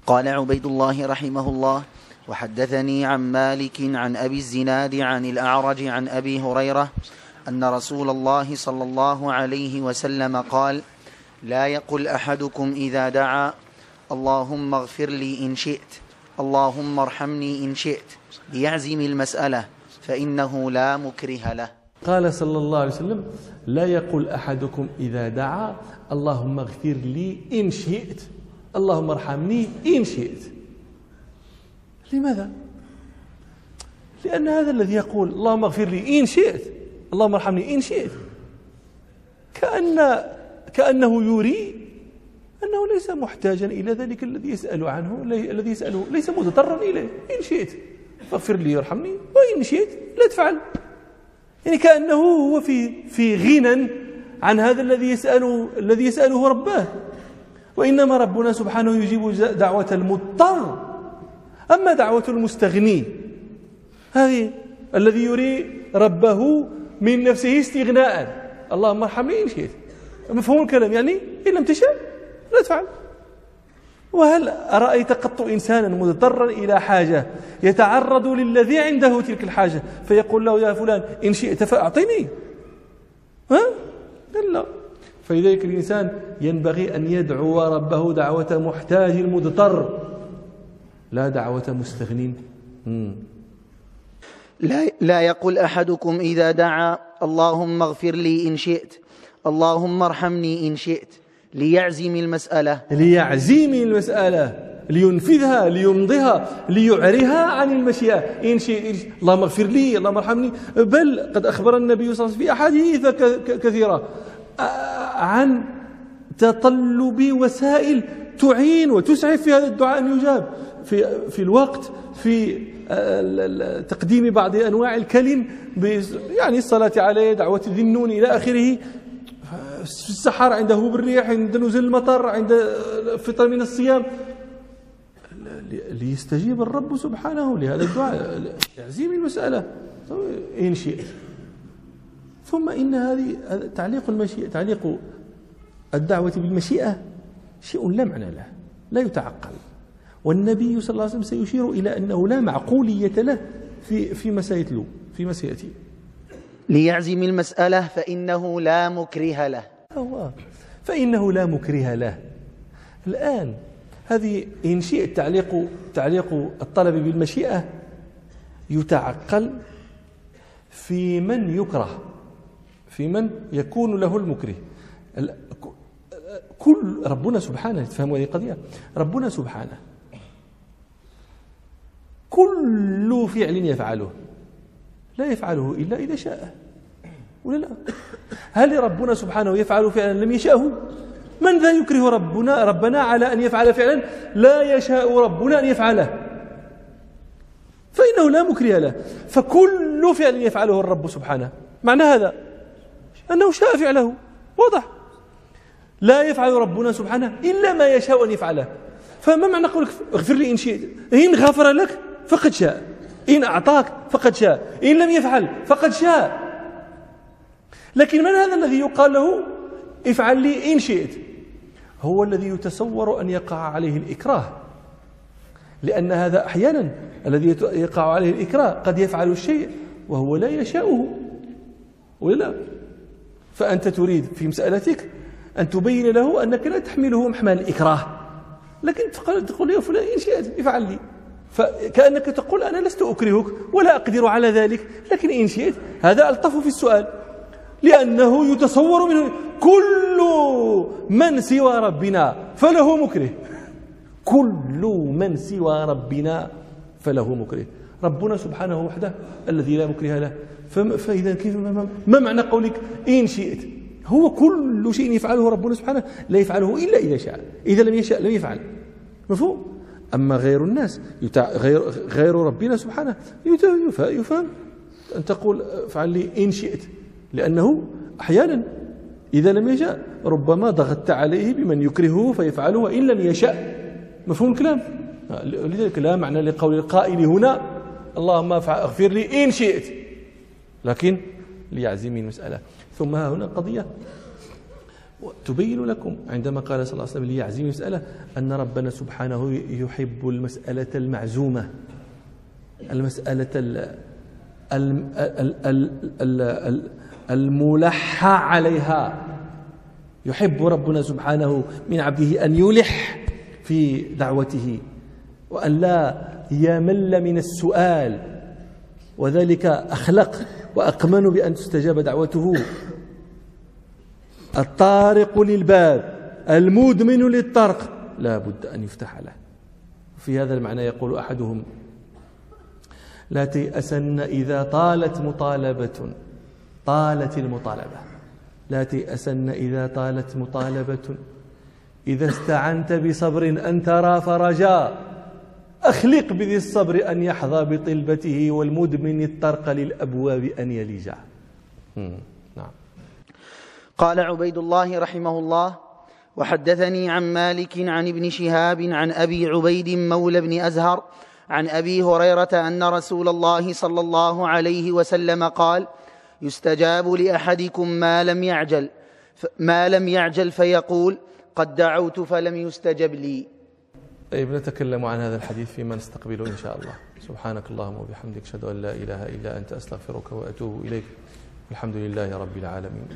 قال عبيد الله رحمه الله: وحدثني عن مالك عن أبي الزناد عن الأعرج عن أبي هريرة أن رسول الله صلى الله عليه وسلم قال: لا يقل أحدكم إذا دعا: اللهم اغفر لي إن شئت، اللهم ارحمني إن شئت، ليعزم المسألة، فإنه لا مكره له. قال صلى الله عليه وسلم: لا يقل أحدكم إذا دعا: اللهم اغفر لي إن شئت، اللهم ارحمني إن شئت. لماذا؟ لأن هذا الذي يقول اللهم اغفر لي إن شئت، اللهم ارحمني إن شئت، كأنه يري أنه ليس محتاجا إلى ذلك الذي يسأل عنه، الذي يسأله ليس مضطرا إليه. إن شئت فاغفر لي وارحمني، وإن شئت لا تفعل. يعني كأنه هو في غنى عن هذا الذي يسأله ربه. وإنما ربنا سبحانه يجيب دعوة المضطر. أما دعوة المستغني هذه الذي يري ربه من نفسه استغناء: اللهم ارحمني إن شئت. مفهوم الكلام؟ يعني إن لم تشاء لا تفعل. وهل رأيت قط إنسانا مضطرا إلى حاجة يتعرض للذي عنده تلك الحاجة فيقول له: يا فلان إن شئت فأعطني؟ لا. فلذلك الإنسان ينبغي أن يدعو ربه دعوة محتاج مضطر، لا دعوة مستغنين. لا يقل أحدكم إذا دعا: اللهم اغفر لي إن شئت، اللهم ارحمني إن شئت، ليعزم المسألة، لينفذها، ليمضيها، ليعرها عن المشيئة. إن شئت اللهم اغفر لي، اللهم ارحمني. بل قد أخبر النبي صلى الله عليه وسلم في أحاديث كثيرة عن تطلب وسائل تعين وتسعف في هذا الدعاء أن يجاب في الوقت، في تقديم بعض أنواع الكلم، يعني الصلاة عليه، دعوة ذي النون إلى آخره، في السحر، عند هبوب الريح، عند نزول المطر، عند الفطر من الصيام، ليستجيب الرب سبحانه لهذا الدعاء، يعزم المسألة إن شئت. ثم إن هذه تعليق الدعوة بالمشيئة شيء لا معنى له، لا يتعقل. والنبي صلى الله عليه وسلم سيشير إلى أنه لا معقولية له في مسيأتي. ليعزم المسألة فإنه لا مكره له. فإنه لا مكره له. الآن هذه إن شئت تعليق الطلب بالمشيئة يتعقل في من يكره، في من يكون له المكره. كل ربنا سبحانه، تفهموا هذه القضية، ربنا سبحانه كل فعل يفعله لا يفعله إلا إذا شاء، ولا لا؟ هل ربنا سبحانه يفعل فعلا لم يشاءه؟ من ذا يكره ربنا على أن يفعل فعلا لا يشاء ربنا أن يفعله؟ فإنه لا مكره له. فكل فعل يفعله الرب سبحانه معنى هذا أنه شاء فعله، واضح. لا يفعل ربنا سبحانه إلا ما يشاء أن يفعله. فما معنى قولك اغفر لي إن شئت؟ إن غفر لك فقد شاء، إن أعطاك فقد شاء، إن لم يفعل فقد شاء. لكن من هذا الذي يقال له افعل لي إن شئت؟ هو الذي يتصور أن يقع عليه الإكراه، لأن هذا أحيانا الذي يقع عليه الإكراه قد يفعل الشيء وهو لا يشاؤه، ولا لا؟ فأنت تريد في مسألتك أن تبين له أنك لا تحمله محمل الإكراه، لكن تقول يا فلان إن شئت افعل لي، فكأنك تقول أنا لست أكرهك ولا أقدر على ذلك، لكن إن شئت هذا ألطف في السؤال، لأنه يتصور منه كل من سوى ربنا فله مكره، كل من سوى ربنا فله مكره. ربنا سبحانه وحده الذي لا مكره له. فإذا كيف ما معنى قولك إن شئت؟ هو كل شيء يفعله ربنا سبحانه لا يفعله إلا إذا شاء، إذا لم يشاء لم يفعل. مفهوم؟ أما غير الناس غير ربنا سبحانه يفهم أن تقول افعل لي إن شئت، لأنه أحيانا إذا لم يشاء ربما ضغطت عليه بمن يكرهه فيفعله وإن لم يشاء. مفهوم الكلام؟ لذلك لا معنى لقول القائل هنا اللهم اغفر لي إن شئت، لكن ليعزم المسألة. ثم ها هنا قضية تبين لكم عندما قال صلى الله عليه وسلم ليعزم المسألة أن ربنا سبحانه يحب المسألة المعزومة، المسألة الملح عليها. يحب ربنا سبحانه من عبده أن يلح في دعوته وأن لا يمل من السؤال، وذلك أخلق وأقمن بأن تستجاب دعوته. الطارق للباب المدمن للطرق لا بد أن يفتح له. في هذا المعنى يقول أحدهم: لا تيأسن إذا طالت المطالبة، لا تيأسن إذا طالت مطالبة، إذا استعنت بصبر أن ترى فرجا، أخلق بذي الصبر أن يحظى بطلبته، والمدمن الطرق للأبواب أن يلجا. نعم. قال عبيد الله رحمه الله: وحدثني عن مالك عن ابن شهاب عن أبي عبيد مولى بن أزهر عن أبي هريرة أن رسول الله صلى الله عليه وسلم قال: يستجاب لأحدكم ما لم يعجل فيقول: قد دعوت فلم يستجب لي. طيب، نتكلم عن هذا الحديث فيما نستقبله إن شاء الله. سبحانك اللهم وبحمدك، أشهد أن لا إله إلا أنت، أستغفرك وأتوب إليك. الحمد لله رب العالمين.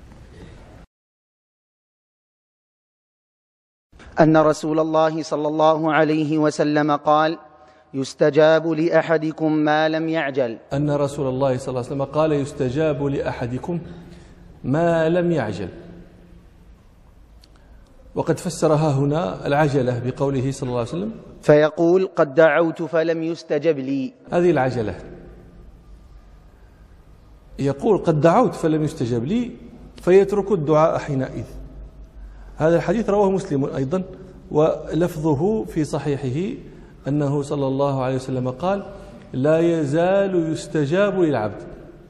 أن رسول الله صلى الله عليه وسلم قال: يستجاب لأحدكم ما لم يعجل. أن رسول الله صلى الله عليه وسلم قال: يستجاب لأحدكم ما لم يعجل. وقد فسرها هنا العجلة بقوله صلى الله عليه وسلم: فيقول: قد دعوت فلم يستجب لي. هذه العجلة. يقول: قد دعوت فلم يستجب لي، فيترك الدعاء حينئذ. هذا الحديث رواه مسلم أيضا، ولفظه في صحيحه أنه صلى الله عليه وسلم قال: لا يزال يستجاب للعبد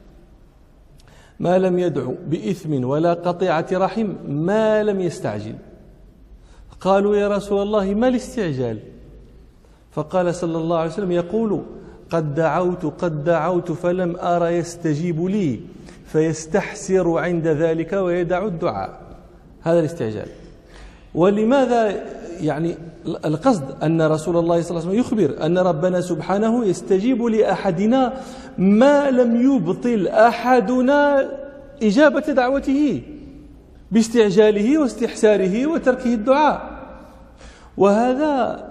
ما لم يدعو بإثم ولا قطيعة رحم ما لم يستعجل. قالوا: يا رسول الله ما الاستعجال؟ فقال صلى الله عليه وسلم: يقول: قد دعوت فلم أرى يستجيب لي، فيستحسر عند ذلك ويدع الدعاء. هذا الاستعجال. ولماذا؟ يعني القصد أن رسول الله صلى الله عليه وسلم يخبر أن ربنا سبحانه يستجيب لأحدنا ما لم يبطل أحدنا إجابة دعوته باستعجاله واستحساره وتركه الدعاء. وهذا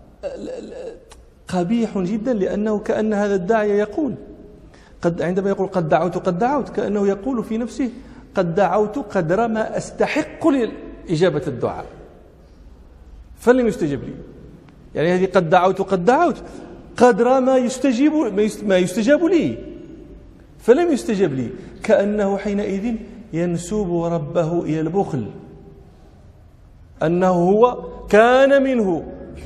قبيح جدا، لأنه كأن هذا الداعية يقول عندما يقول قد دعوت كأنه يقول في نفسه: قد دعوت قدر ما أستحق لإجابة الدعاء فلم يستجب لي. يعني هذه قد دعوت قدر ما يستجاب لي فلم يستجب لي، كأنه حينئذ ينسب ربه إلى البخل، أنه هو كان منه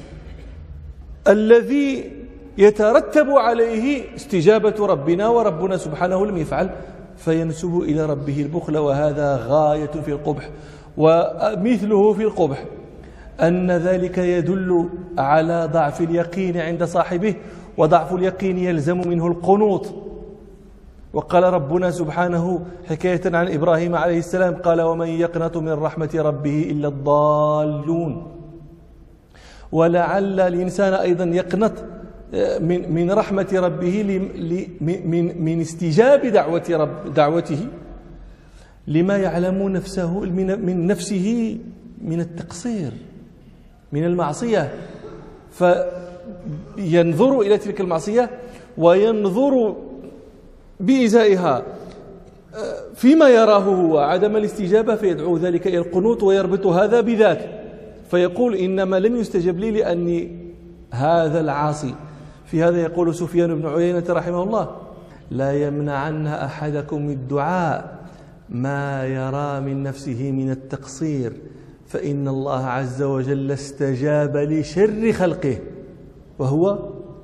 الذي يترتب عليه استجابة ربنا وربنا سبحانه لم يفعل، فينسب إلى ربه البخل. وهذا غاية في القبح. ومثله في القبح أن ذلك يدل على ضعف اليقين عند صاحبه، وضعف اليقين يلزم منه القنوط. وقال ربنا سبحانه حكاية عن إبراهيم عليه السلام قال: ومن يقنط من رحمة ربه إلا الضالون. ولعل الإنسان أيضا يقنط من رحمة ربه من استجاب دعوته لما يعلم من نفسه من التقصير، من المعصية، فينظر إلى تلك المعصية وينظر بإزائها فيما يراه هو عدم الاستجابة، فيدعو ذلك إلى القنوط ويربط هذا بذاك، فيقول: إنما لم يستجب لي لأني هذا العاصي. في هذا يقول سفيان بن عيينة رحمه الله: لا يمنعن أحدكم الدعاء ما يرى من نفسه من التقصير، فإن الله عز وجل استجاب لشر خلقه وهو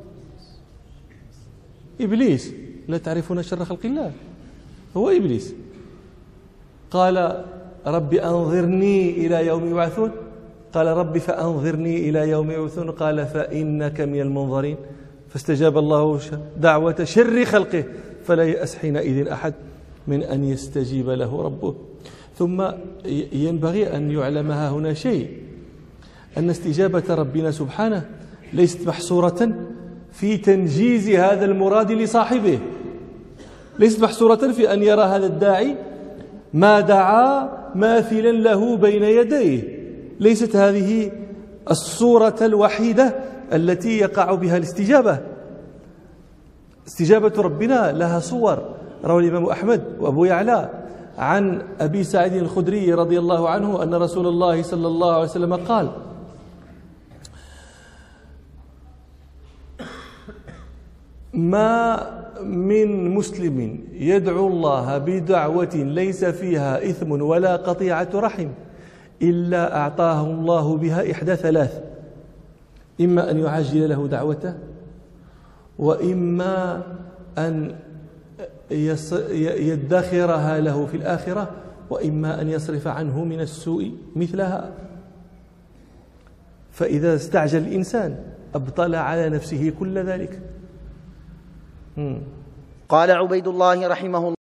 إبليس. لا تعرفون شر خلق الله؟ هو إبليس. قال: رب أنظرني إلى يوم يبعثون. قال: رب فأنظرني إلى يوم يبعثون. قال: فإنك من المنظرين. فاستجاب الله دعوة شر خلقه، فلا يأس حينئذ أحد من أن يستجيب له ربه. ثم ينبغي أن يعلم هنا شيء، أن استجابة ربنا سبحانه ليست محصورة في تنجيز هذا المراد لصاحبه، ليست محصورة في أن يرى هذا الداعي ما دعا ماثلا له بين يديه، ليست هذه الصورة الوحيدة التي يقع بها الاستجابة. استجابة ربنا لها صور. روى الإمام أحمد وأبو يعلى عن أبي سعيد الخدري رضي الله عنه أن رسول الله صلى الله عليه وسلم قال: ما من مسلم يدعو الله بدعوة ليس فيها إثم ولا قطيعة رحم إلا أعطاه الله بها إحدى ثلاث: إما أن يعجل له دعوته، وإما أن يدخرها له في الآخرة، وإما أن يصرف عنه من السوء مثلها. فإذا استعجل الإنسان أبطل على نفسه كل ذلك. قال عبيد الله رحمه الله: